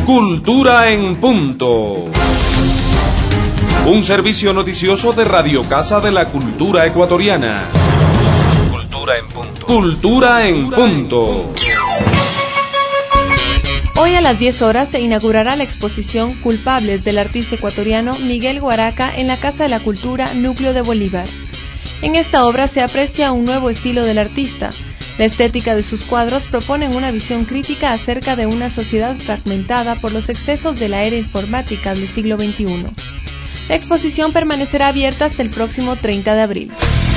Cultura en Punto. Un servicio noticioso de Radio Casa de la Cultura Ecuatoriana. Cultura en Punto. Cultura en Punto. Hoy a las 10 horas se inaugurará la exposición Culpables del artista ecuatoriano Miguel Guaraca en la Casa de la Cultura Núcleo de Bolívar. En esta obra se aprecia un nuevo estilo del artista. La estética de sus cuadros proponen una visión crítica acerca de una sociedad fragmentada por los excesos de la era informática del siglo XXI. La exposición permanecerá abierta hasta el próximo 30 de abril.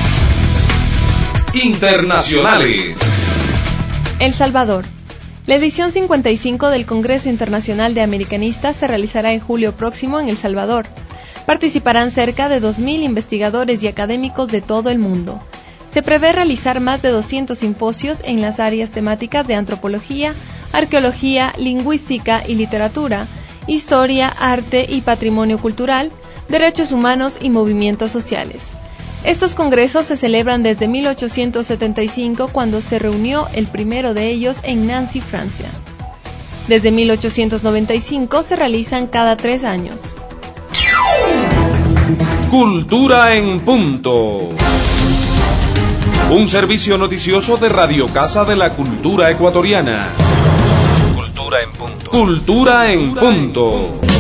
Internacionales. El Salvador. La edición 55 del Congreso Internacional de Americanistas se realizará en julio próximo en El Salvador. Participarán cerca de 2.000 investigadores y académicos de todo el mundo. Se prevé realizar más de 200 simposios en las áreas temáticas de antropología, arqueología, lingüística y literatura, historia, arte y patrimonio cultural, derechos humanos y movimientos sociales. Estos congresos se celebran desde 1875, cuando se reunió el primero de ellos en Nancy, Francia. Desde 1895 se realizan cada 3 años. Cultura en Punto. Un servicio noticioso de Radio Casa de la Cultura Ecuatoriana. Cultura en Punto. Cultura en Punto.